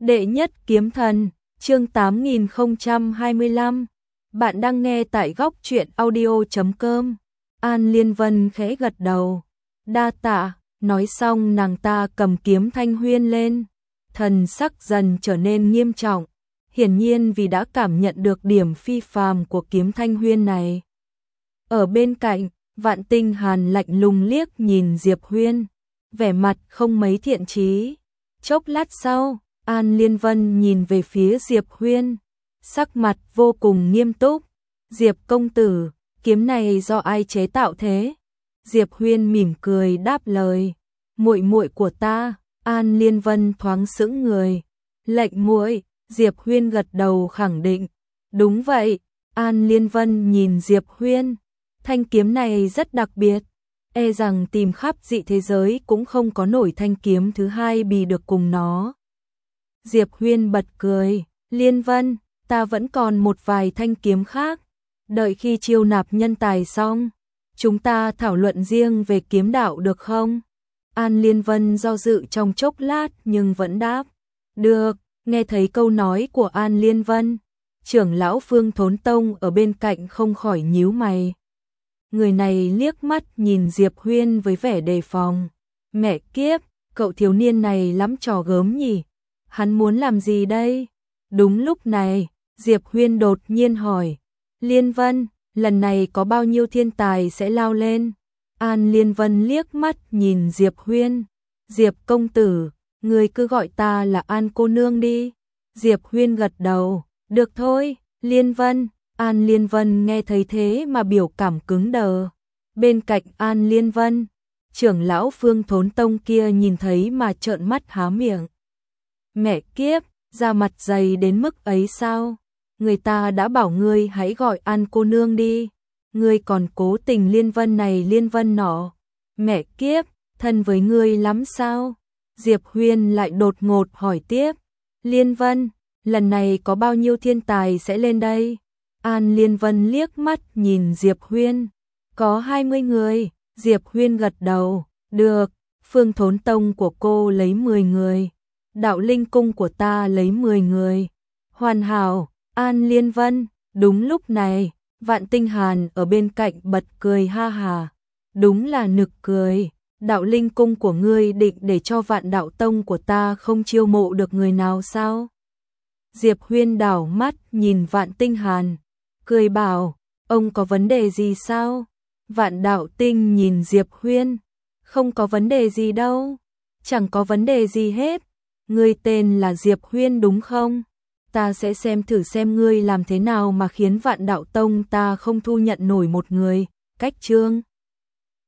Đệ nhất kiếm thần, chương 8025. Bạn đang nghe tại góc truyện audio.com. An Liên Vân khẽ gật đầu. Đa tạ, nói xong nàng ta cầm kiếm Thanh Huyên lên. Thần sắc dần trở nên nghiêm trọng. Hiển nhiên vì đã cảm nhận được điểm phi phàm của kiếm Thanh Huyên này. Ở bên cạnh, Vạn Tinh Hàn lạnh lùng liếc nhìn Diệp Huyên. Vẻ mặt không mấy thiện chí. Chốc lát sau, An Liên Vân nhìn về phía Diệp Huyên, sắc mặt vô cùng nghiêm túc. Diệp công tử, kiếm này do ai chế tạo thế? Diệp Huyên mỉm cười đáp lời, muội muội của ta. An Liên Vân thoáng sững người. Lệnh muội? Diệp Huyên gật đầu khẳng định. Đúng vậy. An Liên Vân nhìn Diệp Huyên, thanh kiếm này rất đặc biệt, e rằng tìm khắp dị thế giới cũng không có nổi thanh kiếm thứ hai bì được cùng nó. Diệp Huyên bật cười, Liên Vân, ta vẫn còn một vài thanh kiếm khác, đợi khi chiêu nạp nhân tài xong, chúng ta thảo luận riêng về kiếm đạo được không? An Liên Vân do dự trong chốc lát nhưng vẫn đáp, được. Nghe thấy câu nói của An Liên Vân, trưởng lão Phương Thốn Tông ở bên cạnh không khỏi nhíu mày. Người này liếc mắt nhìn Diệp Huyên với vẻ đề phòng. Mẹ kiếp, cậu thiếu niên này lắm trò gớm nhỉ? Hắn muốn làm gì đây? Đúng lúc này, Diệp Huyên đột nhiên hỏi. Liên Vân, lần này có bao nhiêu thiên tài sẽ lao lên? An Liên Vân liếc mắt nhìn Diệp Huyên. Diệp công tử, người cứ gọi ta là An cô nương đi. Diệp Huyên gật đầu. Được thôi, Liên Vân. An Liên Vân nghe thấy thế mà biểu cảm cứng đờ. Bên cạnh An Liên Vân, trưởng lão Phương Thốn Tông kia nhìn thấy mà trợn mắt há miệng. Mẹ kiếp, da mặt dày đến mức ấy sao? Người ta đã bảo ngươi hãy gọi An cô nương đi. Ngươi còn cố tình Liên Vân này Liên Vân nọ. Mẹ kiếp, thân với ngươi lắm sao? Diệp Huyên lại đột ngột hỏi tiếp. Liên Vân, lần này có bao nhiêu thiên tài sẽ lên đây? An Liên Vân liếc mắt nhìn Diệp Huyên. Có 20 người. Diệp Huyên gật đầu. Được, Phương Thốn Tông của cô lấy 10 người. Đạo Linh Cung của ta lấy 10 người. Hoàn hảo. An Liên Vân. Đúng lúc này, Vạn Tinh Hàn ở bên cạnh bật cười ha hà. Đúng là nực cười. Đạo Linh Cung của ngươi định để cho Vạn Đạo Tông của ta không chiêu mộ được người nào sao? Diệp Huyên đảo mắt nhìn Vạn Tinh Hàn, cười bảo, ông có vấn đề gì sao? Vạn Đạo Tinh nhìn Diệp Huyên, không có vấn đề gì đâu, chẳng có vấn đề gì hết. Ngươi tên là Diệp Huyên đúng không? Ta sẽ xem thử xem ngươi làm thế nào mà khiến Vạn Đạo Tông ta không thu nhận nổi một người. Cách chương